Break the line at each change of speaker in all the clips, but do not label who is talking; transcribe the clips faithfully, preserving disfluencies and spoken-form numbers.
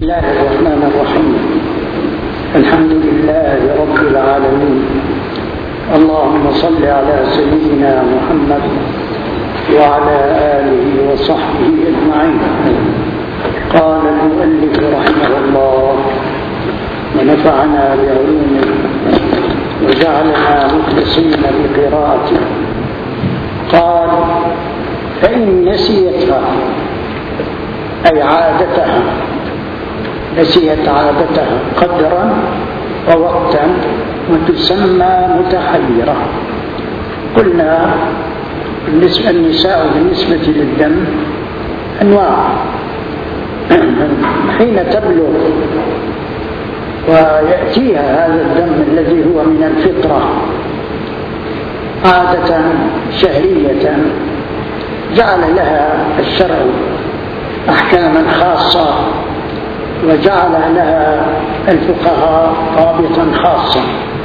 بسم الله الرحمن الرحيم. الحمد لله رب العالمين. اللهم صل على سيدنا محمد وعلى آله وصحبه أجمعين. قال المؤلف رحمه الله ونفعنا بعلومه وجعلنا مخلصين بقراءته. قال: فإن نسيتها أي عادتها، نسيت عادتها قدرا ووقتا وتسمى متحيرة. قلنا بالنسبة النساء بالنسبة للدم أنواع. حين تبلغ ويأتيها هذا الدم الذي هو من الفطرة عادة شهرية، جعل لها الشرع أحكاما خاصة وجعل لها الفقهاء ضابطا خاصا،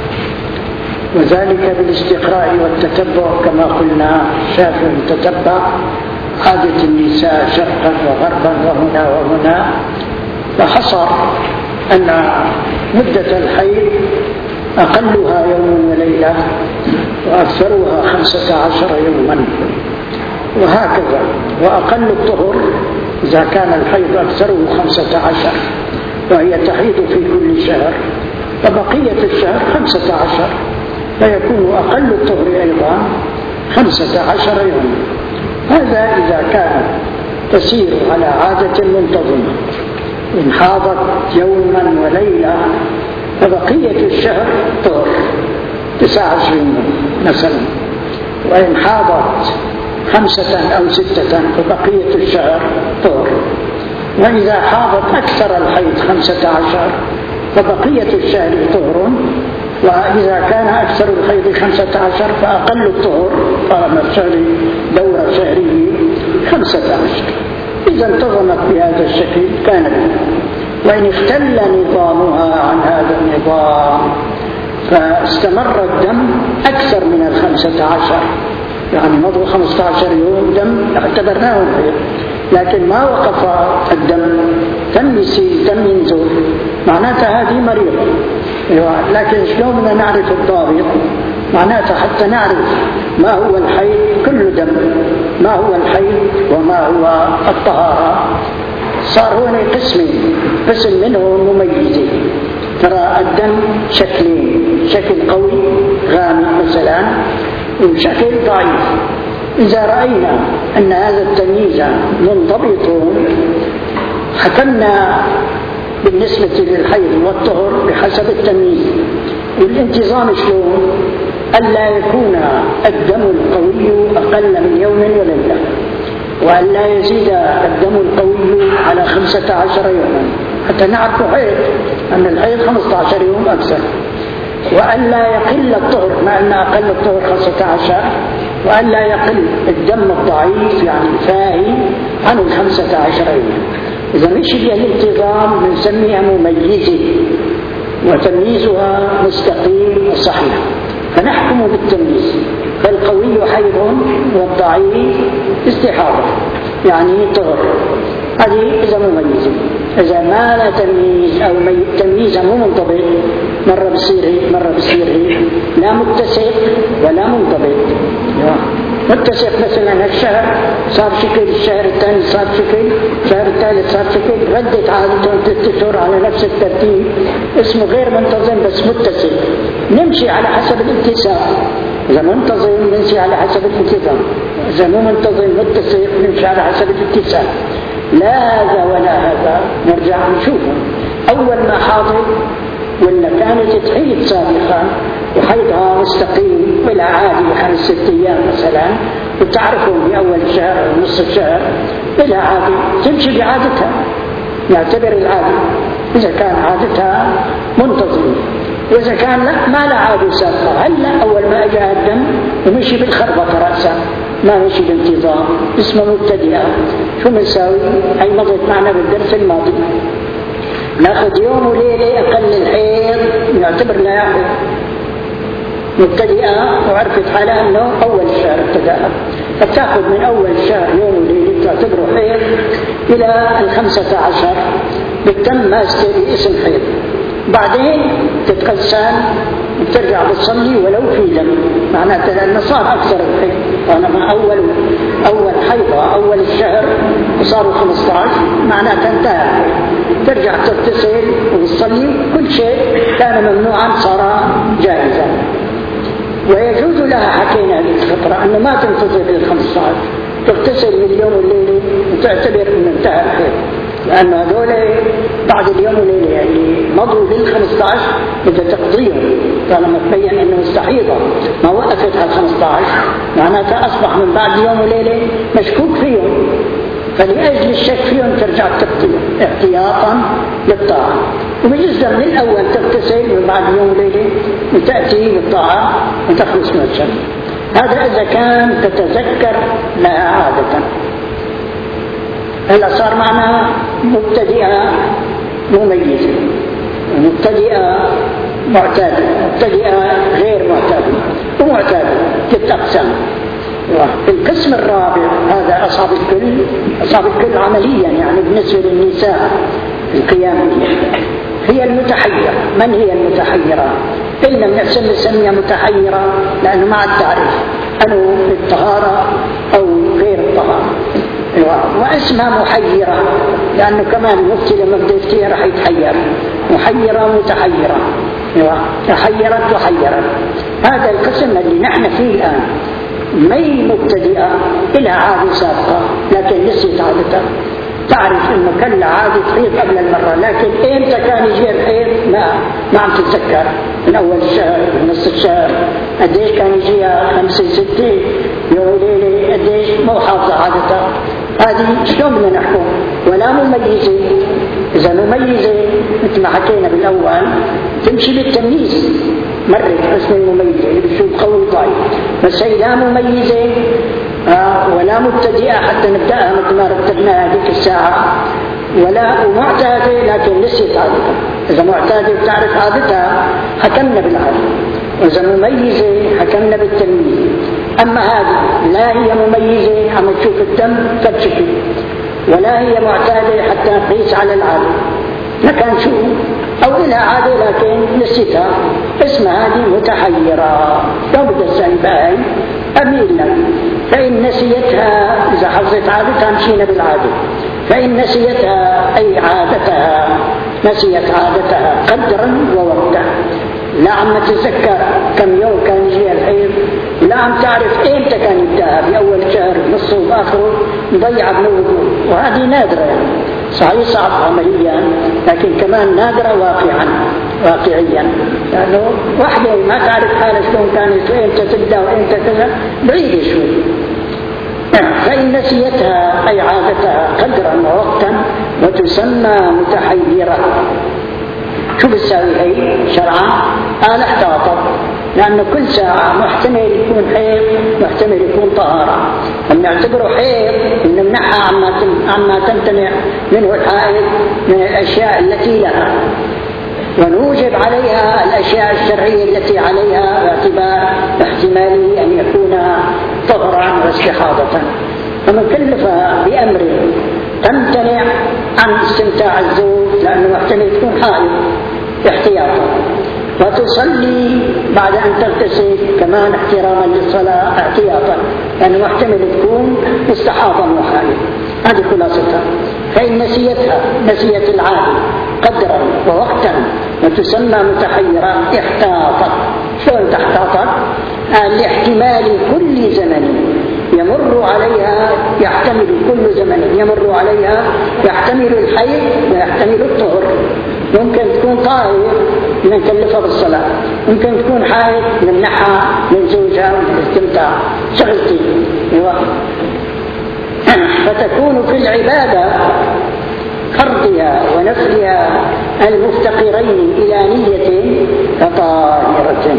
وذلك بالاستقراء والتتبع. كما قلنا الشافعي تتبع عادة النساء شرقا وغربا وهنا وهنا، فحصر أن مدة الحيض أقلها يوم وليلة وأكثرها خمسة عشر يوما، وهكذا. وأقل الطهر إذا كان الحيض أكثره خمسة عشر وهي تحيض في كل شهر، فبقية الشهر خمسة عشر، فيكون أقل الطهر أيضا خمسة عشر يوما. هذا إذا كانت تسير على عادة منتظمة. إن حاضت يوما وليلة فبقية الشهر طهر تسعة وعشرين مثلا، وإن حاضت خمسة أو ستة فبقية الشهر طهر. وإذا حاضت أكثر الحيض خمسة عشر فبقية الشهر طهر، وإذا كان أكثر الحيض خمسة عشر فأقل الطهر طالما الشهر دورة شهرية خمسة عشر. إذا انتظمت بهذا الشكل كان به. وإن اختل نظامها عن هذا النظام فاستمر الدم أكثر من الخمسة عشر، يعني مضوا خمسة عشر يوم دم اعتبرناه الحيض، لكن ما وقف الدم، دم يسيل دم ينزل، معناتها هذه مريضة. لكن شلون بدنا نعرف الضابط؟ معناتها حتى نعرف ما هو الحيض كل دم، ما هو الحيض وما هو الطهارة. صار هنا قسمين، قسم منه مميزين. ترى الدم شكلين، شكل قوي غامق مثلا وشكل ضعيف. إذا رأينا أن هذا التمييز منضبط حكمنا بالنسبة للحيض والطهر بحسب التمييز. والانتظام شلون؟ ألا يكون الدم القوي أقل من يوم وليلة، وألا يزيد الدم القوي على خمسة عشر يوما حتى نعرف حيض أن الحيض خمسة عشر يوم أكثر، وألا يقل الطهر مع أن أقل الطهر خمسة عشر، وألا يقل الدم الضعيف يعني الفاهي عن الخمسة عشر يوم. إذا مش هي الانتظام بنسميها مميزة، وتمييزها مستقيم وصحيح، فنحكم بالتمييز. فالقوي حيض والضعيف استحاضة يعني طهر، هذه إذا مميزة. إذا ما لا تمييز أو تمييز مو منضبط، مرة بصير هيك مرة بصير هيك، لا متسق ولا منضبط. متسق مثلا هالشهر صار شكل، الشهر الثاني صار شكل، الشهر الثالث صار شكل، ردت عادتهم ثلاث أشهر على نفس الترتيب، اسمه غير منتظم بس متسق. نمشي على حسب الاتساق. إذا منتظم نمشي على حسب الاتساق، إذا مو منتظم متسق نمشي على حسب الاتساق. لا هذا ولا هذا، نرجع نشوفه. أول ما حاضر ولا كانت تحيض سابقا وحيضها مستقيم ولا عادي خمس ست أيام مثلا، وتعرفون بأول شهر أو نصف الشهر بلا عادي، تمشي بعادتها، نعتبر العادي إذا كان عادتها منتظمة. وإذا كان لا ما لا عادي سابقا، هلا أول ما أجاها الدم ومشي بالخربطة رأسا، ما مشي بانتظام، اسمه مبتدئة. شو بنساوي؟ هي مضت معنا بالدرس الماضي، ناخذ يوم وليلة أقل الحيض نعتبر لا يحيض، مبتدئة وعرفت حالها أنه أول الشهر ابتدأ، فتأخذ من أول الشهر يوم وليلة تعتبره حيض إلى الخمسة عشر بالتم ما يستوي اسم حيض. بعدين تتغسل وترجع بتصلي ولو في دم، معناته لأنه صار أكثر الحيض. طالما أول أول حيضة أول الشهر وصاروا خمسة عشر معناته انتهى، ترجع تغتسل وتصلي، كل شيء كان ممنوعا صار جائزا. ويجوز لها حكينا بالفطرة أنه ما تنتظر بالخمسة عشر، تغتسل باليوم والليلة وتعتبر أنه انتهى الحيض، لأن هذول بعد اليوم والليلة يعني مضوا بالخمسة عشر بدها تقضيهم طالما تبين أنه مستحيضة ما وقفت على الخمسة عشر، معناتها أصبح من بعد يوم وليلة مشكوك فيهم، فلأجل الشك فيهم ترجع تقضيهم احتياطا للطاعة. وبجزء من الأول تغتسل من بعد يوم وليلة وتأتي بالطاعة وتخلص من الشر. هذا إذا كان تتذكر لها عادة. هلا صار معنا مبتدئة مميزة، مبتدئة معتادة، مبتدئة غير معتادة، ومعتادة ست أقسام. القسم الرابع هذا أصعب الكل، أصعب الكل عمليا يعني بالنسبة للنساء القيام به، هي المتحيرة. من هي المتحيرة؟ إن لم نحسن نسميها متحيرة لأنه مع التعريف أنه بالطهارة أو غير الطهارة، واسمها محيرة لأنه كمان المفتي لما بده يفتيها راح يتحير، محيرة متحيرة، تحيرت وحيرت. هذا القسم اللي نحن فيه الآن ما هي مبتدئة إلها عادة سابقة لكن نسيت عادتها، تعرف انه كان عادة حيض قبل المرة، لكن امتى كان يجي الحيض ما ما عم تتذكر، من اول الشهر من نص الشهر قديش كان يجيها، خمسة ستة يوم ليلة قديش، مو حافظة عادتها. هذه شلون بدنا نحكم؟ ولا مميزة. اذا مميزة مثل ما حكينا بالاول تمشي بالتمييز، مرت حسن المميزة اللي بتشوف قوي ضعيف، بس هي لا مميزة آه ولا مبتدئة حتى نبدأها مثل ما رتبناها هذيك الساعة، ولا معتادة لكن نسيت عادتها. إذا معتادة بتعرف عادتها حكمنا بالعادة، وإذا مميزة حكمنا بالتمييز. أما هذه لا هي مميزة عم تشوف الدم فبشكل، ولا هي معتادة حتى نقيس على العادة، لكن شو أو إلها عادة لكن نسيتها، اسمها هذه متحيرة. لو بدأ السنباهي أميل لك، فإن نسيتها إذا حفظت عادتها مشينا بالعادة، فإن نسيتها أي عادتها نسيت عادتها قدرا ووقتا، لا عم تتذكر كم يوم كان يجي الحيض، لا عم تعرف إمتى كان يبدأها، بأول شهر بنصه وآخره مضيعة بالوضوء، وهذه نادرة يعني. صحيح صعب عمليا لكن كمان نادرة واقعا واقعيا، لأنه واحدة ما تعرف حالة شلون كانت وإمتى تبدأ وإمتى كذا بعيدة شوي. فإن نسيتها أي عادتها قدرا ووقتا وتسمى متحيرة. شو بتساوي هي شرعا؟ قال احتاطت، لأنه كل ساعة محتمل يكون حيض محتمل يكون طهارة، فبنعتبره حيض ونمنعها عما عما تمتنع منه الحائض من الأشياء التي لها، ونوجب عليها الأشياء الشرعية التي عليها باعتبار احتماله أن يكون طهرا واستحاضة. فمكلفة بأمر تمتنع عن استمتاع الزوج لأنه محتمل تكون حائض احتياطا، وتصلي بعد أن تغتسل كمان احتراما للصلاة احتياطا لأنه محتمل تكون مستحاضا وحائض. هذه خلاصتها. فإن نسيتها نسيت العادة قدرا ووقتا وتسمى متحيرة احتاطت. شلون تحتاطت؟ لاحتمال كل زمن يمر عليها، يحتمل كل زمن يمر عليها يحتمل الحيض ويحتمل الطهر. ممكن تكون طاهر نكلفها بالصلاة، ممكن تكون حائض نمنعها من زوجها والاستمتاع شغلتي. فتكون في العبادة فرضها ونفلها المفتقرين إلى نية كطاهرة.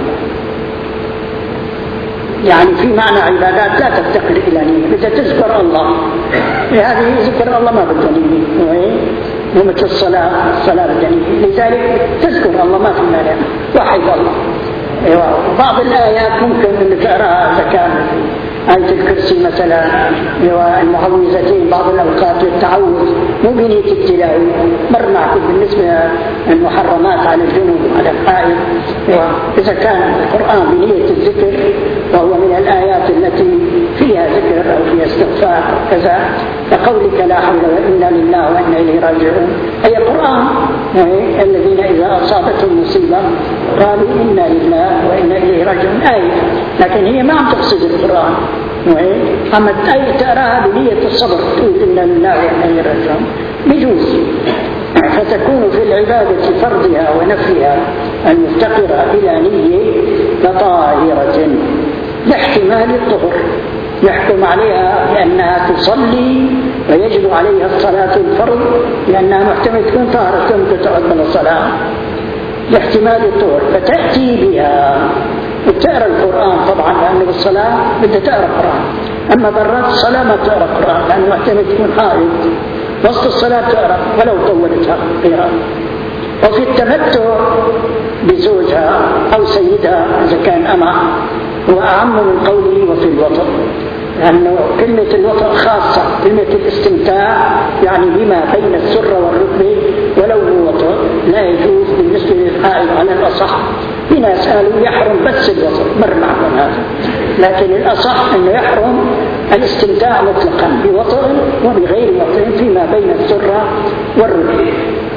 يعني في معنى عبادات لا تفتقر إلى نية، بدها تذكر الله، هذه ذكر الله ما بدها نية، ومثل الصلاة الصلاة بدها نية، لذلك تذكر الله ما في مانع، وحيد الله. أيوة. بعض الآيات ممكن أن تقرأها إذا كان آية الكرسي مثلا والمعوذتين بعض الأوقات للتعوذ مو بنية التلاوة. مر معكم بالنسبة للمحرمات على الجنوب على الحائض، وإذا كان القرآن بنية الذكر وهو من الآيات التي فيها ذكر أو فيها استغفار كذا، فقولك لا حول وإنا لله وإنا إليه راجعون أي القرآن يعني الذين إذا أصابتهم مصيبة قالوا إنا لله وإنا إليه راجعون آية، لكن هي ما عم تقصد القرآن، أما أي تراها بنية الصبر تقول إنا لله وإنا إليه راجعون بجوز. فتكون في العبادة فرضها ونفيها المفتقرة إلى نية كطاهرة لاحتمال الطهر، يحكم عليها بأنها تصلي ويجب عليها الصلاة الفرض لأنها محتمل تكون طاهرة ثم تتعد الصلاة لاحتمال الطهر، فتأتي بها وتقرأ القرآن طبعا لأنه بالصلاة بدها تقرأ القرآن، أما برات الصلاة ما تقرأ القرآن لأنه محتمل تكون حائض، وسط الصلاة تقرأ ولو طولتها قراءة. وفي التمتع بزوجها أو سيدها إذا كان أمة هو أعم من قوله وفي الوطن، لأنه كلمة الوطن خاصة، كلمة الاستمتاع يعني بما بين السرة والركبة ولو هو وطن لا يجوز بالنسبة للحائض على الأصح. في ناس قالوا يحرم بس الوطن، مر معكم هذا، لكن الأصح أنه يحرم الاستمتاع مطلقا بوطن وبغير وطن فيما بين السرة والركبة،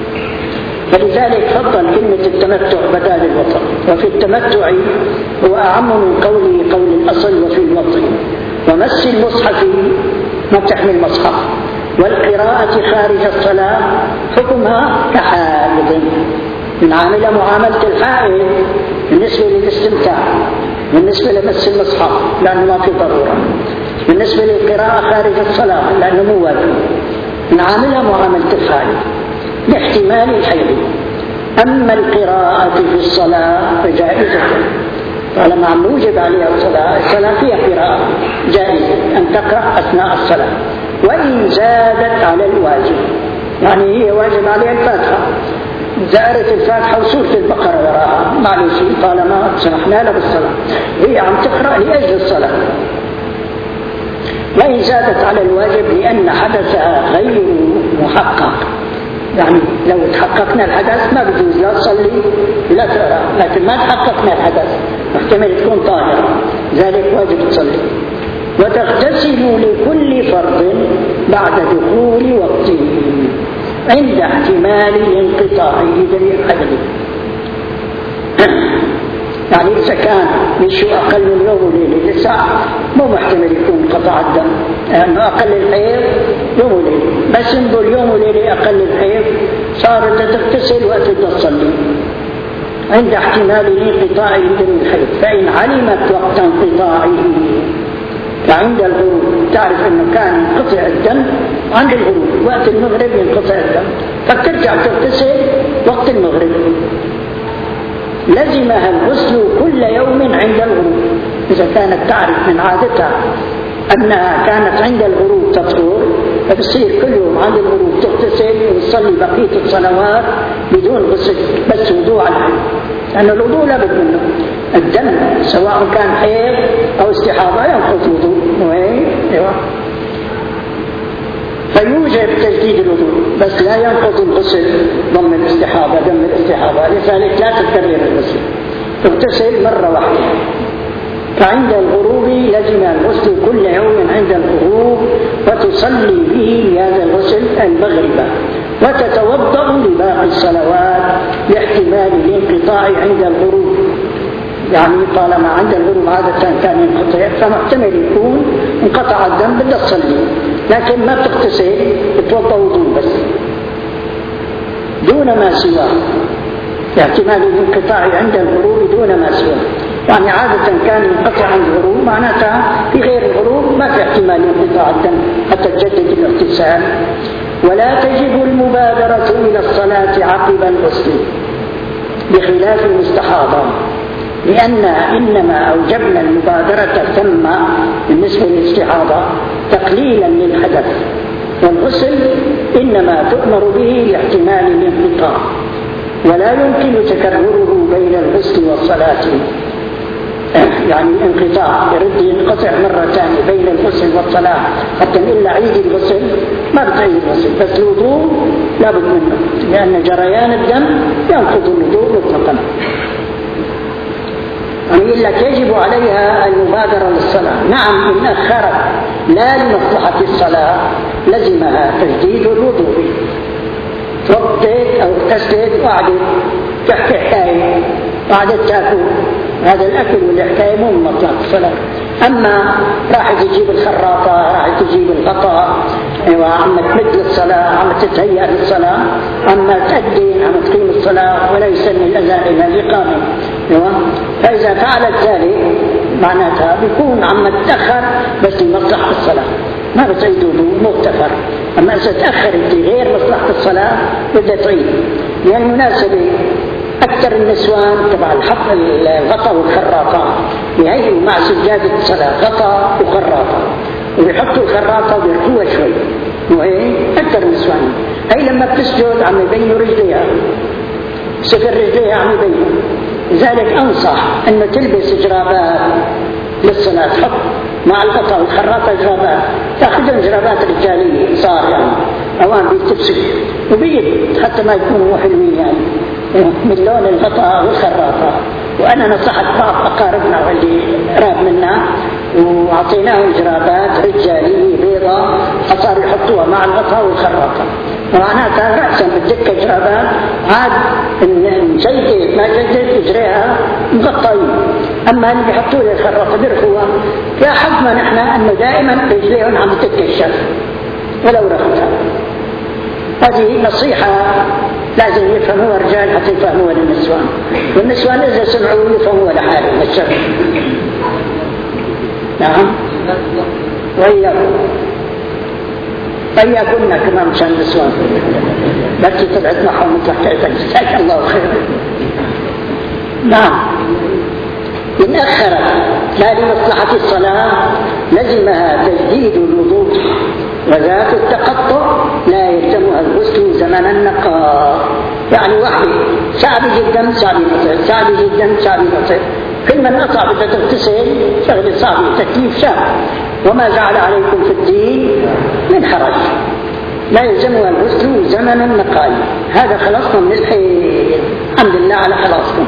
فلذلك فضل كلمة التمتع بدال الوطن. وفي التمتع هو أعم من قوله قول الأصل وفي الوطن. ومس المصحف ما تحمل مصحف والقراءة خارج الصلاة حكمها كحائض، من عاملة معاملة الحائض بالنسبة للاستمتاع، بالنسبة لمس المصحف لأنه ما في ضرورة، بالنسبة للقراءة خارج الصلاة لأنه مو واجب، من عاملة معاملة الحائض لاحتمال الحيض. أما القراءة في الصلاة فجائزة طالما عم يوجب عليها الصلاة، الصلاة فيها قراءة جائزة أن تقرأ أثناء الصلاة، وإن زادت على الواجب يعني هي واجب عليها الفاتحة، زارت الفاتحة وسورة البقرة وراها معلش طالما سمحنا لها بالصلاة هي عم تقرأ لأجل الصلاة. وإن زادت على الواجب لأن حدثها غير محقق، يعني لو تحققنا الحدث ما بجوز لا تصلي ولا تقرأ، لكن ما تحققنا الحدث محتمل تكون طاهرة ذلك واجب تصلي. وتغتسل لكل فرض بعد دخول وقته عند احتمال انقطاعه بالحدث، يعني إذا كان مشوا أقل من يوم وليلة لساعة مو محتمل يكون قطع الدم، لأنه أقل الحيض يوم وليلة، بس نقول يوم وليلة أقل الحيض صارت تغتسل وقت تصلي عند احتمال انقطاعه من الحيض. فإن علمت وقت انقطاعه فعند الغروب تعرف أنه كان ينقطع الدم عند الغروب، وقت المغرب ينقطع الدم فترجع تغتسل وقت المغرب، لزمها الغسل كل يوم عند الغروب. إذا كانت تعرف من عادتها أنها كانت عند الغروب تطهر فبصير كل يوم عند الغروب تغتسل وتصلي بقية الصلوات بدون غسل بس وضوء على الحيض، لأن الوضوء لابد منه، الدم سواء كان حيض أو استحاضة ينقض وضوء. أيوة. فيوجب تجديد الوضوء بس لا ينقض الغسل ضمن الاستحاضة دم الاستحاضة، لذلك لا تكرر الغسل، تغتسل مرة واحدة. فعند الغروب لزم الغسل كل يوم عند الغروب وتصلي به هذا الغسل المغرب وتتوضأ لباقي الصلوات لاحتمال الانقطاع عند الغروب، يعني طالما عند الغروب عادة كان ينقطع فمحتمل يكون انقطع الدم بدها تصلي، لكن ما بتغتسل بتوضأ وضوء بس دون ما سواه، احتمال الانقطاع عند الغروب دون ما سواه، يعني عادة كان ينقطع عند الغروب معناتها في غير الغروب ما في احتمال انقطاع الدم حتى تجدد الاغتسال. ولا تجب المبادرة إلى الصلاة عقب الغسل بخلاف المستحاضة، لأن إنما أوجبنا المبادرة ثم بالنسبة للاستحاضة تقليلا للحدث، والغسل إنما تؤمر به لاحتمال الانقطاع، ولا يمكن تكرره بين الغسل والصلاة يعني انقطاع يرد ينقطع مرة ثانية بين الغسل والصلاة حتى إلا عيد الغسل ما بتعيد الغسل، بس الوضوء لابد منه لأن جريان الدم ينقض الوضوء مطلقا. ويقول لك يجب عليها المبادرة للصلاة. نعم إن أخرت لا لمصلحة الصلاة لزمها تجديد الوضوء. توقفت أو اغتسلت وقعدت تحكي حكاية وقعدت تاكل، هذا الأكل والحكاية مو من مصلحة الصلاة. أما راح تجيب الخراطة، راح تجيب الغطاء، أيوة عم تمد للصلاة، عم تتهيأ للصلاة، أما تأدي عم تقيم الصلاة ولا يسمي الأذان إلى الإقامة. أيوة فإذا فعلت ذلك معناتها بيكون عم تتأخر بس لمصلحة الصلاة، ما بتعيد وضوء مغتفر. أما إذا تأخرت غير مصلحة الصلاة بدها تعيد. يعني المناسبة أكثر النسوان تبع الحق الغطاء والخراطة يهيئوا مع سجادة الصلاة غطاء وخراطة، ويحطوا الخراطة ويرخوها شوي، وهي أكثر النسوان هي لما بتسجد عم يبينوا رجليها، سفر رجليها عم يبينوا. لذلك أنصح أن تلبس جرابات للصلاة، تحط مع الغطاء والخراطة جرابات، تأخذون جرابات رجالية صار يعني أوان بيتبسك وبيد حتى ما يكونوا حلوين يعني من لون الغطاء والخراطة. وأنا نصحت بعض أقاربنا واللي قراب منا وعطيناهم جرابات رجالية بيضاء صاروا يحطوها مع الغطاء والخراطة، ومعناتها رأسا بالدكة جرابات عاد جيدة ما جيدة اجريها مغطاين. أما اللي بيحطوا لي الخراطة بيرخوها يا حظنا نحن أنه دائما رجليهم عم تتكشف ولو رخوها. هذه نصيحة لازم يفهموها الرجال حتى يفهموها للنسوان، والنسوان إذا سمعوا يفهموها لحالهم الشر. نعم وإياكم وإياكم كمان مشان النسوان بس تبعد معهم وتحكيتك جزاك الله خير. نعم إن أخرت لا لمصلحة الصلاة لزمها تجديد الوضوء، وذات التقطع لا يلزمها الغسل زمن النقاء. يعني واحد صعب جدا صعب ينقطع، صعب جدا صعب ينقطع، كل من قطع بدها تغتسل شغله صعبه، تكليف شاق. وما جعل عليكم في الدين من حرج، لا يلزمها الغسل زمن النقاء. هذا خلصنا من الحيض، الحمد لله على خلاصكم.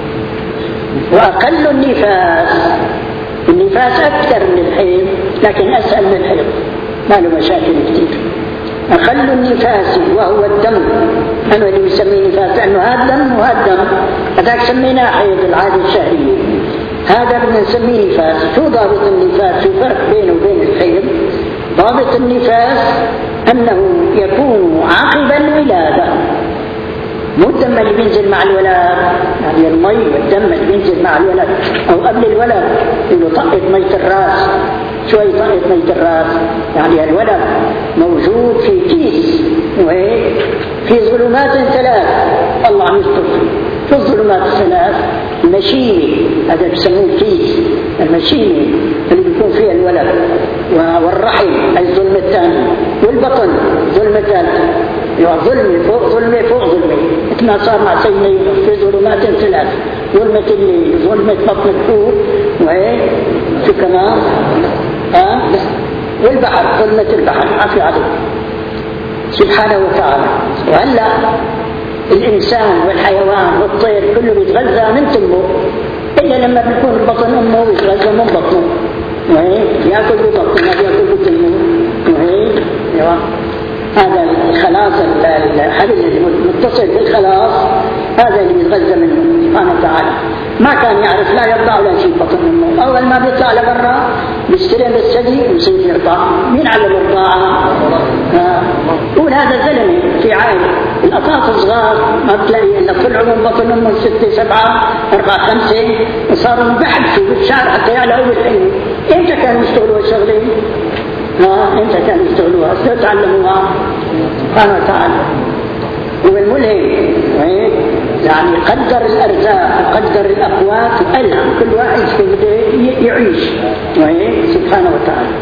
وأقل النفاس، النفاس أكثر من الحيض لكن أسهل من الحيض، ما له مشاكل كثير. أقل النفاس وهو الدم، أنا اللي يسميه نفاس لأنه هذا دم وهذا دم، هذاك سميناه حيض العادة الشهرية، هذا بدنا نسميه نفاس. شو ضابط النفاس؟ شو فرق بينه وبين الحيض؟ ضابط النفاس أنه يكون عقب الولادة، مو الدم اللي بينزل مع الولد، يعني المي والدم اللي بينزل مع الولد أو قبل الولد، إنه طقت مية الراس شوي، طقت مية الراس يعني الولد موجود في كيس وهيك في ظلمات ثلاث الله عم يستر في الظلمات الثلاث. المشيمة هذا بسموه كيس، المشيمة اللي بيكون فيها الولد، والرحم أي الظلم الثاني، والبطن ظلم الثالث، يعني ظلمة فوق ظلمة فوق ظلمة، مثل ما صار مع سيدنا يوسف في ظلمات ثلاث، ظلمة الليل، ظلمة بطن الحوت، وهيك في كمان ها والبحر، ظلمة البحر عافية عليه سبحانه وتعالى. وهلا الإنسان والحيوان والطير كله بيتغذى من تمه، إلا لما بيكون بطن أمه بيتغذى من بطنه، وهيك يأكل ببطنه ما بيأكل بتمه، وهيك هذا الخلاص الحبل المتصل بالخلاص هذا اللي بيتغذى منه سبحانه وتعالى. ما كان يعرف لا يرضع ولا شيء بطن منه، أول ما بيطلع لبرا بيستلم الثدي ويصير يرضع. مين علم الرضاعة؟ قول هذا زلمة في عائلة الأطفال الصغار ما بتلاقي إلا طلعوا من بطن أمهم ستة سبعة أربعة خمسة وصاروا بحثوا بالشعر حتى يعلقوا بالحلم. إمتى كانوا يشتغلوا الشغلين؟ ها إمتى كانوا يشتغلوها؟ استعلموها سبحانه وتعالى. والملهم يعني قدر الأرزاق وقدر الأقوات وألهم كل واحد بده يعيش سبحانه وتعالى.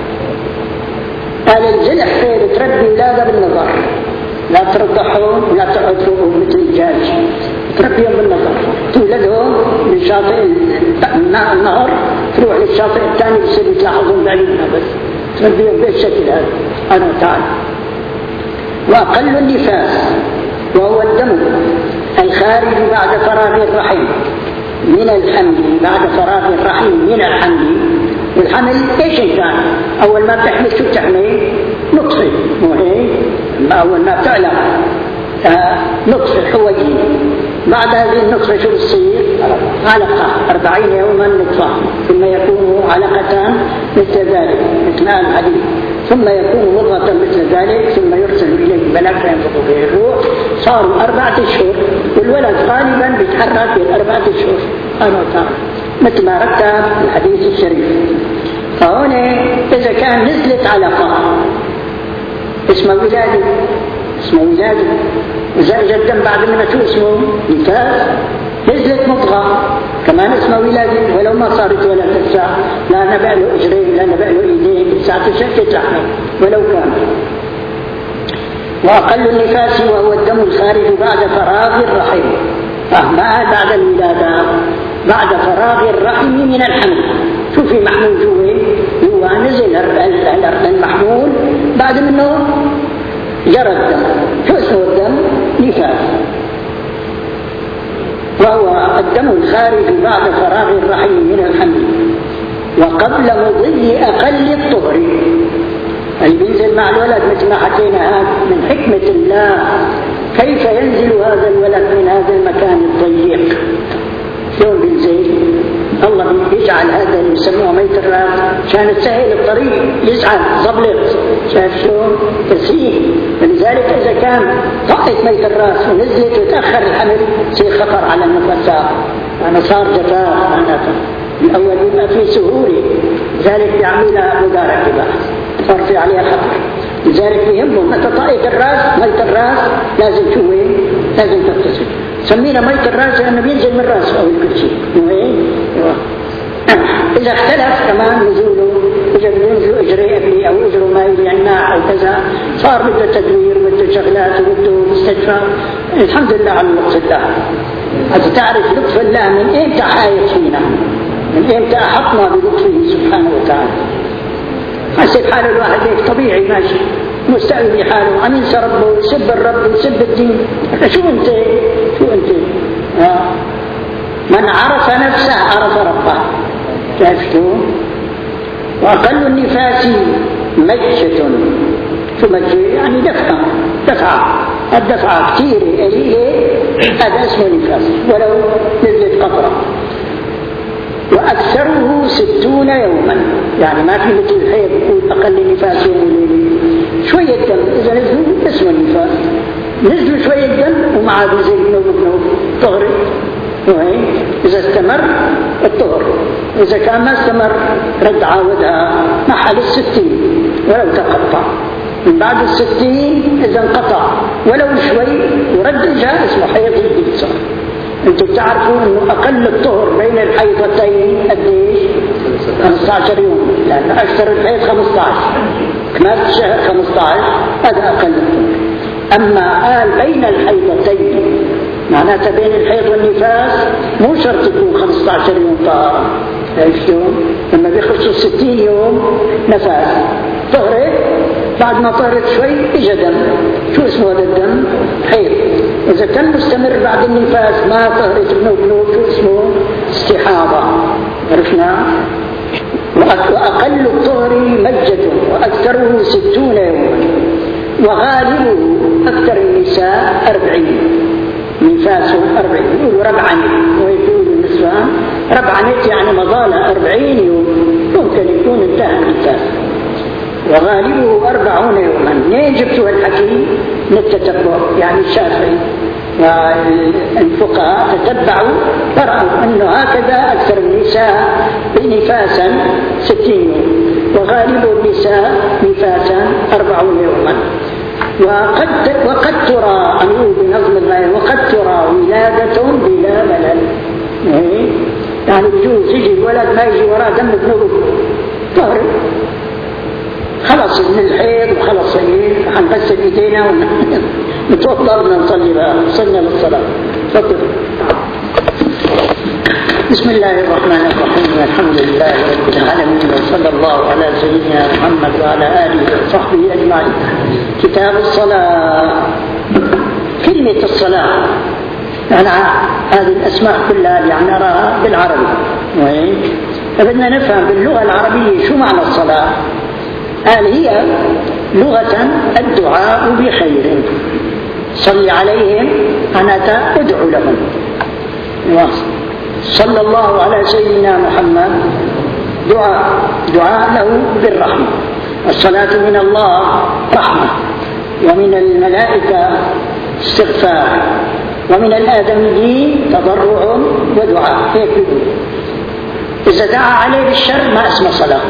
قال الجلح خير تربي ولاده بالنظر، لا ترضحهم ولا تقعدوا مثل الدجاج، تربيهم بالنظر، تولدهم من شاطئ النهر تروح للشاطئ الثاني بصير تلاحظون بعيدنا بس تربيهم بالشكل هذا سبحانه وتعالى. وأقل النفاس وهو الدم الخارج بعد فراغ الرحم من الحمل، بعد فراغ الرحم من الحمل. والحمل ايش كان؟ اول ما بتحمل شو بتحمل؟ نطفه، مو هيك؟ اول ما بتعلق آه نطفه حويجي، بعد هذه النطفه شو بتصير؟ علقه، أربعين يوما نطفه، ثم يكون علقه مثل ذلك مثل ما الحديث، ثم يكون مضغة مثل ذلك، ثم يرسل إليه ملك فينفخ به الروح. صاروا أربعة أشهر، والولد غالبا بيتحرك في الأربعة أشهر سبحانه وتعالى مثل ما رتب الحديث الشريف. فهنا إذا كان نزلت علقة اسمه ولادي، اسمه ولادي، إذا إجا الدم بعد منها شو اسمه؟ نفاس. نزلت مضغة كمان اسمه ولادي، ولو ما صارت ولا تسع، لا نبع له اجرين لا نبع له ايدين، ساعة شكت لحمه ولو كان. واقل النفاس وهو الدم الخارج بعد فراغ الرحم، ما بعد الولادة، بعد فراغ الرحم من الحمل. شوفي محمول جوه، هو نزل المحمول بعد منه جرى الدم، شو اسمه الدم؟ نفاس. وهو الدم الخارج بعد فراغ الرحم من الحمل وقبل مضي أقل الطهر. اللي بينزل مع الولد مثل ما حكينا هذا من حكمة الله، كيف ينزل هذا الولد من هذا المكان الضيق؟ شلون بينزل؟ الله يجعل هذا اللي يسموه ميت الراس عشان تسهل الطريق، يزعل ضبلت، شايف شلون؟ تسهيل. ولذلك إذا كان طقت ميت الراس ونزلت وتأخر الحمل يصير خطر على النفساء، أنا صار جراح معناته. الأول يبقى في سهولة، لذلك بيعملها مداركة بقى، صار في عليها خطر. لذلك يهمهم متى طقت الراس ميت الراس لازم شو وين؟ لازم تغتسل. سمينا ميت الراس لأنه بينزل من الراس أو كل شيء. إذا اختلف كمان نزوله، إذا بينزلوا إجري أبلي أو إجروا ما يعناع أو كذا، صار بده تدوير وبده شغلات وبده مستشفى. الحمد لله على لطف الله. حتى تعرف لطف الله من إمتى حايط فينا، من إمتى أحطنا بلطفه سبحانه وتعالى. حسب حال الواحد هيك طبيعي ماشي مستوي بحاله، عم ينسى ربه ويسب الرب ويسب الدين. شو انت شو انت آه. من عرف نفسه عرف ربه. كيف شو؟ واقل النفاس مجة. شو مجة؟ يعني دفعة، دفعة الدفعة كثير قليلة، هذا اسمه نفاس ولو نزلت قطرة. وأكثره ستون يوما، يعني ما في مثل الحيض يقول أقل نفاس يوم وليلة. شوية دم إذا نزلوا اسمه النفاس، نزلوا شوية دم ومعه بيزيد نوب نوب طهر. وهي إذا استمر الطهر، إذا كان ما استمر رد عاودها محل الستين ولو تقطع. من بعد الستين إذا انقطع ولو شوي ورد جاء اسمه حيض جديد صار. انتم تعرفوا انه اقل الطهر بين الحيضتين قديش؟ خمسة عشر يوم، لان اكثر الحيض خمسة عشر، كمال الشهر خمسة عشر، هذا اقل الطهر. اما قال بين الحيضتين معناتها بين الحيض والنفاس مو شرط يكون خمسة عشر يوم طهارة. عرفت شلون؟ لما بيخلصوا ستين يوم نفاس طهرت، بعد ما طهرت شوي اجى دم. شو اسمه هذا الدم؟ حيض. إذا كان مستمر بعد النفاس ما طهرت بنوب نوب شو اسمه؟ استحاضة. عرفنا؟ وأقل الطهر مجة وأكثره ستون يوما وغالبه أكثر النساء أربعين. نفاسهم أربعين، يقولوا ربعا ويقولوا النسوان ربعنت يعني مظالة أربعين يوم، ممكن يكون انتهى النفاس. وغالبه أربعون يوما. منين جبتوا الحكي؟ من التتبع، يعني الشافعي والفقهاء تتبعوا فرأوا أنه هكذا أكثر النساء نفاسا ستين يوم وغالب النساء نفاسا أربعون يوما. وقد, وقد ترى أنه بنظم الماء وقد ترى ولادة بلا ملل، يعني بجوز يجي الولد ما يجي وراه دم بنوب طهر، خلص من الحيض وخلص ايه هنغسل ايدينا ونتوضا ونصلي بقى، وصلنا للصلاه. تفضل. بسم الله الرحمن الرحيم. الحمد لله رب العالمين، وصلى الله على سيدنا محمد وعلى آله وصحبه أجمعين. كتاب الصلاة. كلمة الصلاة يعني هذه الأسماء كلها يعني نراها بالعربي، فبدنا نفهم باللغة العربية شو معنى الصلاة. قال هي لغة الدعاء بخير. صل عليهم أنا أدعو لهم. صلى الله على سيدنا محمد دعاء دعاء له بالرحمة. الصلاة من الله رحمة، ومن الملائكة استغفار، ومن الآدميين تضرع ودعاء. هيك إذا دعا عليه بالشر ما اسمه صلاة.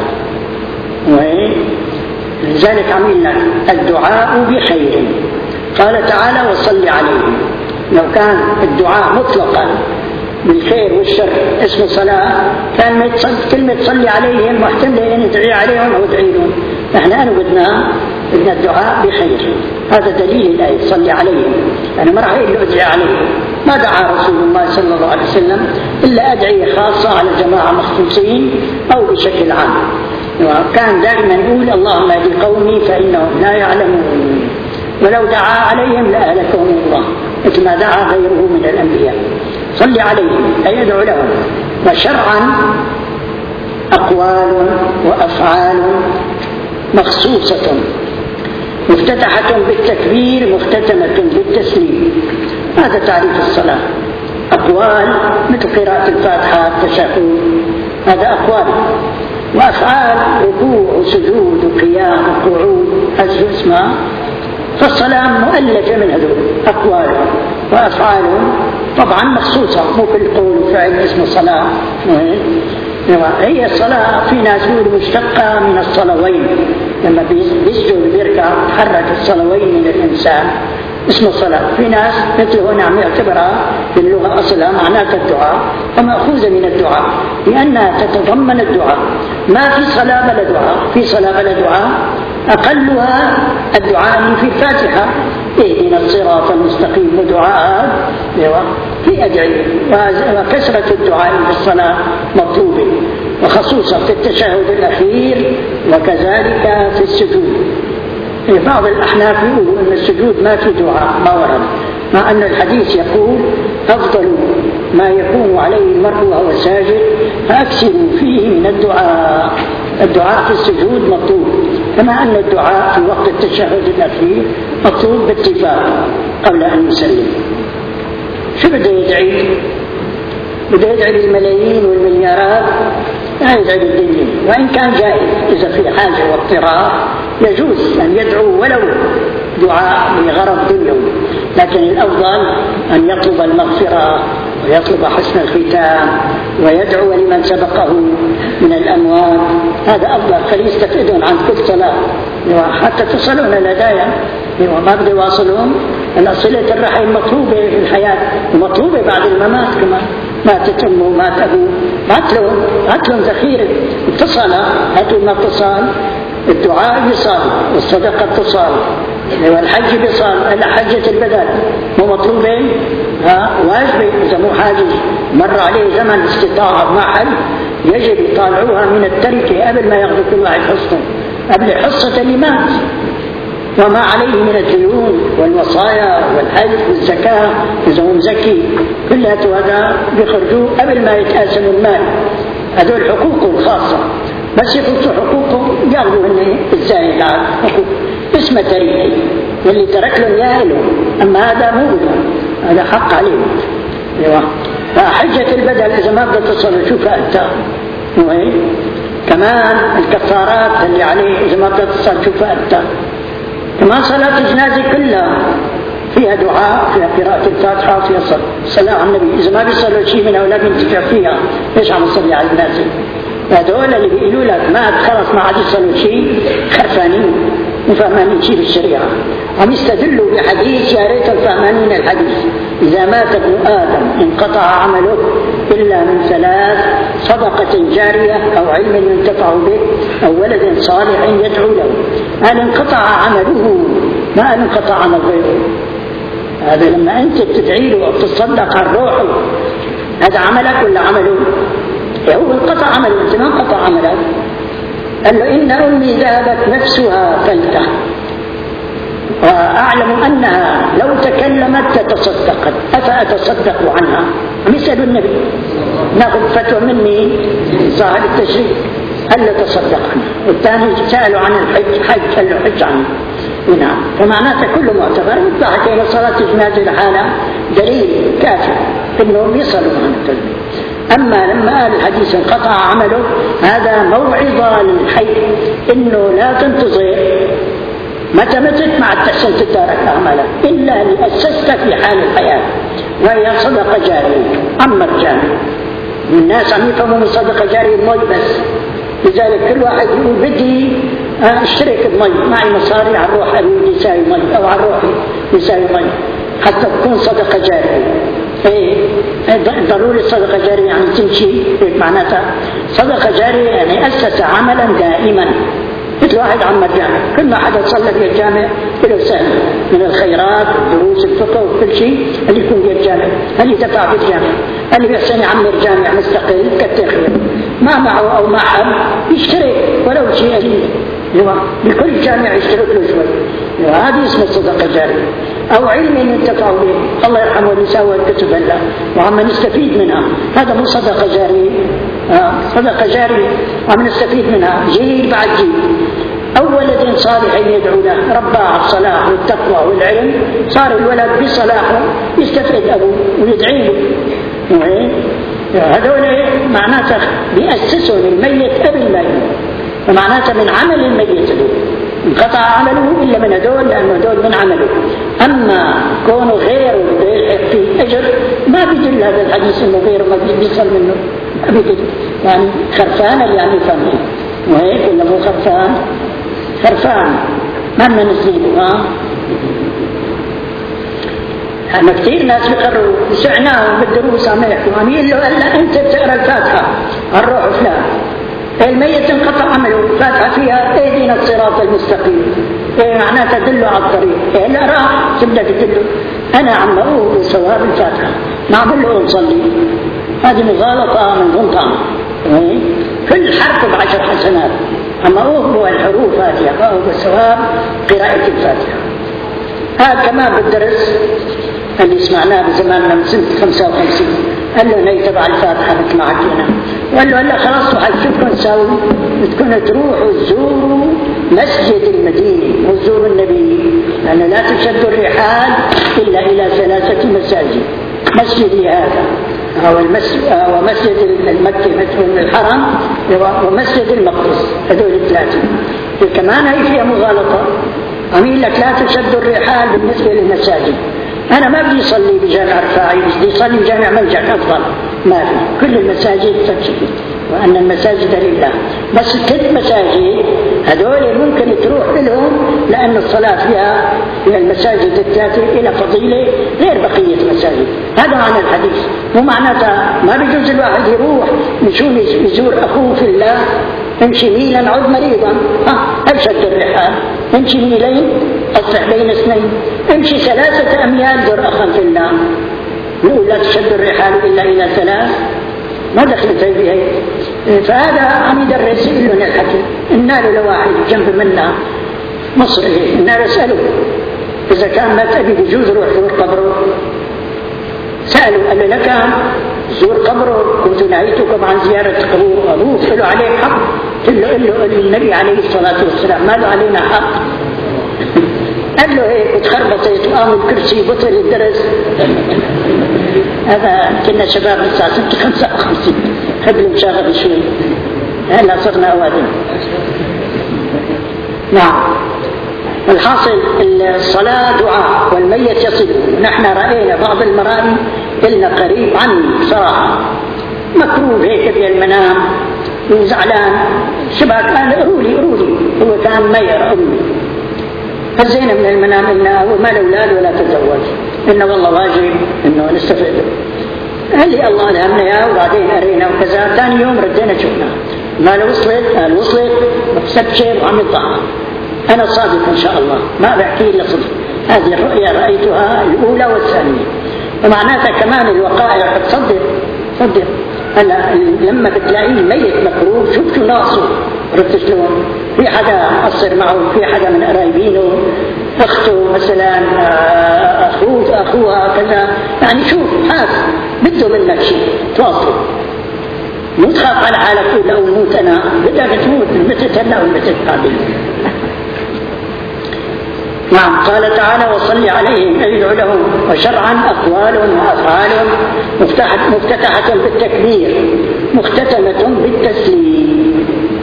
لذلك عملنا الدعاء بخير. قال تعالى وصل عليهم. لو كان الدعاء مطلقا بالخير والشر اسمه صلاة كان كلمة صلي عليهم محتملة أن ندعي عليهم أو ادعي لهم. نحن أنا بدنا بدنا الدعاء بخير. هذا دليل الآية صلي عليهم، يعني ما راح يقول له ادعي عليهم. ما دعا رسول الله صلى الله عليه وسلم إلا أدعية خاصة على جماعة مخصوصين أو بشكل عام. وكان دائما يقول اللهم اهد قومي فإنهم لا يعلمون، ولو دعا عليهم لأهلكهم الله، مثل ما دعا غيره من الأنبياء. صل عليهم أي يدعو لهم. وشرعا أقوال وأفعال مخصوصة مفتتحة بالتكبير مختتمة بالتسليم. هذا تعريف الصلاة. أقوال مثل قراءة الفاتحة التشهد، هذا أقوال. وأفعال ركوع وسجود وقيام وقعود، هذا اسمها. فالصلاة مؤلفة من هذول أقوال وأفعال طبعا مخصوصة، مو كل قول وفعل اسمه صلاة. هي الصلاة في ناس يقولوا مشتقة من الصلوين، لما بيسجد بيركع تحرك الصلوين من الإنسان اسمه صلاة. في ناس مثل هنا عم يعتبرها في اللغة أصلها معناتها الدعاء، ومأخوذة من الدعاء لأنها تتضمن الدعاء. ما في صلاة بلا دعاء، في صلاة بلا دعاء. أقلها الدعاء في الفاتحة اهدنا الصراط المستقيم ودعاء في أدعية. وكثرة الدعاء في الصلاة مطلوبة، وخصوصا في التشهد الأخير وكذلك في السجود. بعض الأحناف يقولوا أن السجود ما في دعاء، ما ورد، مع أن الحديث يقول أفضل ما يكون عليه المرء وهو ساجد فأكثروا فيه من الدعاء. الدعاء في السجود مطلوب، كما أن الدعاء في وقت التشهد الأخير مطلوب باتفاق قبل أن يسلم. شو بده يدعي؟ بده يدعي للملايين والمليارات؟ لا يدعي بالدنيا، وإن كان جائز إذا في حاجة واضطرار يجوز أن يدعو ولو دعاء لغرض دنيوي، لكن الأفضل أن يطلب المغفرة ويطلب حسن الختام ويدعو لمن سبقه من الأموات. هذا أفضل، فليستفيدون عن كل صلاة حتى تصلون لدايا. وما بده يواصلون أن صلة الرحم مطلوبة في الحياة ومطلوبة بعد الممات كمان. ماتت أمه مات أبوه، هاتلهم هاتلهم ذخيرة اتصال، هاتوا ما اتصال. الدعاء بصال والصدقة اتصال والحج بصال. إلا حجة البدن مو مطلوبة، ها واجبة. إذا مو حاجز مر عليه زمن استطاعة ما حل يجب يطالعوها من التركة قبل ما ياخذوا كل واحد حصته، قبل حصة الإمام. وما عليه من الديون والوصايا والحج والزكاة إذا هو مزكي، كل هذا بيخرجوه قبل ما يتقاسموا المال. هذول حقوقه الخاصة، بس يخصوا حقوقه ياخذوا هن الزايد على حقوق اسمه تركه، واللي ترك لهم يا له، أما هذا مو لهم، هذا حق عليهم. فحجة البدل إذا ما بدأت تصل شوف أنت كمان الكفارات اللي عليه إذا ما بدأت تصل شوف أنت. كمان صلاة الجنازة كلها فيها دعاء، فيها قراءة الفاتحة، وفيها صلاة على النبي. إذا ما بيصلوا شيء منها ولا بينتفع فيها ليش عم نصلي على الجنازة؟ هذول اللي بيقولوا لك ما خلص ما عاد يصلوا شيء خرفانين وفهمانين شيء بالشريعة، عم يستدلوا بحديث يا ريت الفهمانين الحديث إذا مات ابن آدم انقطع عمله إلا من ثلاث: صدقة جارية أو علم ينتفع به أو ولد صالح يدعو له. قال انقطع عمله، ما قال انقطع عمل غيره. هذا لما أنت بتدعي له وبتصدق عن روحه هذا عملك ولا عمله؟ هو انقطع عمله، أنت ما انقطع عملك. قال له إن أمي ذهبت نفسها فلتة وأعلم أنها لو تكلمت تتصدقت أفأتصدق عنها. مثل النبي ناخذ فتوى مني صاحب التشريع هل تصدق عنه، والثاني سألوا عن الحج حج قال له حج عنه. نعم. فمعناته كله معتبر. حكينا صلاة الجنازة لحالة دليل كافي انهم يصلوا عن التلميذ. اما لما قال الحديث انقطع عمله هذا موعظة للحي انه لا تنتظر متى متت مع التحسن تتارك أعمالك إلا اللي أسست في حال الحياة، وهي صدقة جارية. عمر جامع الناس عم يفهموا من صدقة جارية المي بس، لذلك كل واحد يقول بدي اشترك بمي، معي مصاري على الروح أبي يساوي مي أو على الروح يساوي مي حتى تكون صدقة جارية. ايه ضروري صدقة جارية يعني تمشي هيك معناتها صدقة جارية يعني أسس عملا دائما. مثل واحد عمر جامع، كل ما حدا صلى في الجامع له سهل من الخيرات والدروس الفقه وكل شيء اللي يكون في الجامع، اللي دفع في الجامع، اللي بيحسن يعمر جامع مستقل كتر خير، ما معه او ما حب يشترك ولو شيء قليل، بكل جامع يشترك له شوي. هذه اسمها صدقة جارية. او علم ينتفع به، الله يرحمه اللي سوى الكتب الله وعم نستفيد منها، هذا مو صدقة جارية. آه صدقة جارية وعم نستفيد منها جيل بعد جيل. أو ولد صالح يدعو له رباه على الصلاح والتقوى والعلم، صار الولد بصلاحه يستفيد أبوه ويدعي له. هذول معناته بيأسسوا للميت قبل ما يموت، ومعناته من عمل الميت له انقطع عمله إلا من هدول لأنه هدول من عمله. أما كونه غيره بيلحق فيه أجر ما بيدل هذا الحديث إنه غيره ما بيصل منه، ما بيدل. يعني خرفان اللي يعني فهمه وهيك ولا مو خرفان؟ خرفان ما لنا نسيبه. ها أنا كثير ناس بيقرروا سمعناهم بالدروس عم يحكوا عم يقول له هلا أنت بتقرأ الفاتحة الروح فلان الميت انقطع عمله، الفاتحة فيها اهدنا الصراط المستقيم، إيه معناتها تدله على الطريق. إيه لا راح تبدأ تدله. أنا عم أقول بصواب الفاتحة ما عم له نصلي، هذه مغالطة من غلطان. إيه؟ كل حرف بعشر حسنات، أما أقول الحروف هذه أقول بصواب قراءة الفاتحة. هذا كمان بالدرس اللي سمعناه بزماننا من سنة خمسة وخمسين قال له ني تبع الفاتحة مثل ما حكينا، وقال له هلا خلاص وحشوفكم تساوي بدكم تروحوا تزوروا مسجد المدينة وتزوروا النبي، لأنه لا تشد الرحال إلا إلى ثلاثة مساجد، مسجدي هذا هو المسجد ومسجد المكي مثل الحرم ومسجد المقدس، هذول الثلاثة. كمان هي فيها مغالطة، عميل لك لا تشد الرحال بالنسبة للمساجد. أنا ما بدي يصلي بجامع رفاعي، بدي يصلي بجامع ملجأ أفضل، ما في كل المساجد تنشئ وأن المساجد لله، بس كل مساجد هذول ممكن تروح لهم لأن الصلاة فيها في المساجد الثلاثة إلى فضيلة غير بقية المساجد. هذا معنى الحديث، مو معناتها ما بيجوز الواحد يروح مشون يزور أخوه في الله، امشي ميلا عد مريضا، ها أشد الرحال امشي ميلين أصلح بين اثنين، امشي ثلاثة أميال زر أخا في الله، نقول لا تشد الرحال إلا إلى ثلاث، ما دخلت بها. فهذا عم يدرس لنا الحكي. النار لواحد جنب منا مصري، النار يسأله إذا كان مات أبي بجوز روح زور قبره، سألوا قال له لك زور قبره، كنت نهيتكم عن زيارة قبور أبوك، قالوا عليه حق، قال له, له النبي عليه الصلاة والسلام ما له علينا حق. قال له هيك وتخربطت وقام الكرسي بطل الدرس. هذا كنا شباب الساعة ستة خمسة وخمسين قبل مشاغب شوي، هلا صرنا أوادم. نعم. الحاصل الصلاة دعاء والميت يصل. نحن رأينا بعض المرائي إلنا قريب عني صراحة مكروه هيك في المنام وزعلان شباب قال قرولي قرولي، هو كان مير أمي فزينا من المنام إنه هو ما له أولاد ولا تزوج، إنه والله واجب إنه نستفيد. قال لي الله ألهمنا يا وبعدين أرينا وكذا. ثاني يوم ردينا شفنا ما له وصلت، قال وصلت وبستبشر وعم يطلع. أنا صادق إن شاء الله ما بحكي إلا صدق. هذه الرؤيا رأيتها الأولى والثانية، ومعناتها كمان الوقائع تصدق صدق. أنا لما بتلاقيه ميت مكروه شوف شو ناقصه، عرفت شلون؟ في حدا قصر معه، في حدا من قرايبينه، أخته مثلا، أخوه أخوها كذا، يعني شوف حاس بده منك شيء تواصل، مو تخاف على حالك تقول لو موت أنا، بدك تموت المتت هلا والمتت بعدين. نعم. قال تعالى وصل عليهم أدعو لهم، وشرعا أقوال وأفعال مفتتحة بالتكبير مختتمة بالتسليم.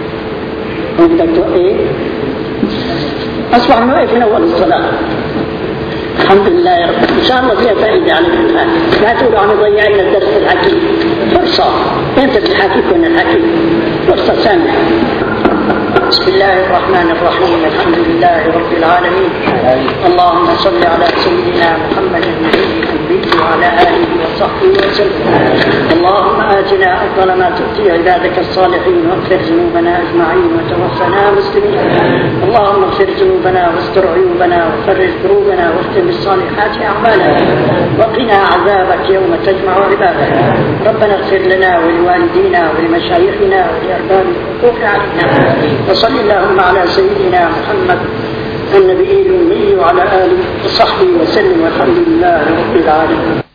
إيه؟ أصبح نوقف من أول الصلاة. الحمد لله يا رب، إن شاء الله فيها فائدة على كل حال. لا تقولوا عم يضيع لنا الدرس الحكي، فرصة أنت بالحكي كنا الحكي فرصة ثانية. بسم الله الرحمن الرحيم، الحمد لله رب العالمين، اللهم صل على سيدنا محمد النبي وعلى آله وصحبه وسلم. اللهم آتنا أفضل ما تؤتي عبادك الصالحين، واغفر ذنوبنا أجمعين وتوفنا مسلمين. اللهم اغفر ذنوبنا واستر عيوبنا وفرج كروبنا واختم بالصالحات أعمالنا، وقنا عذابك يوم تجمع عبادك. ربنا اغفر لنا ولوالدينا ولمشايخنا ولأرباب الحقوق علينا. وصل اللهم على سيدنا محمد النبي الأمي وعلى آله وصحبه وسلم، والحمد لله رب العالمين.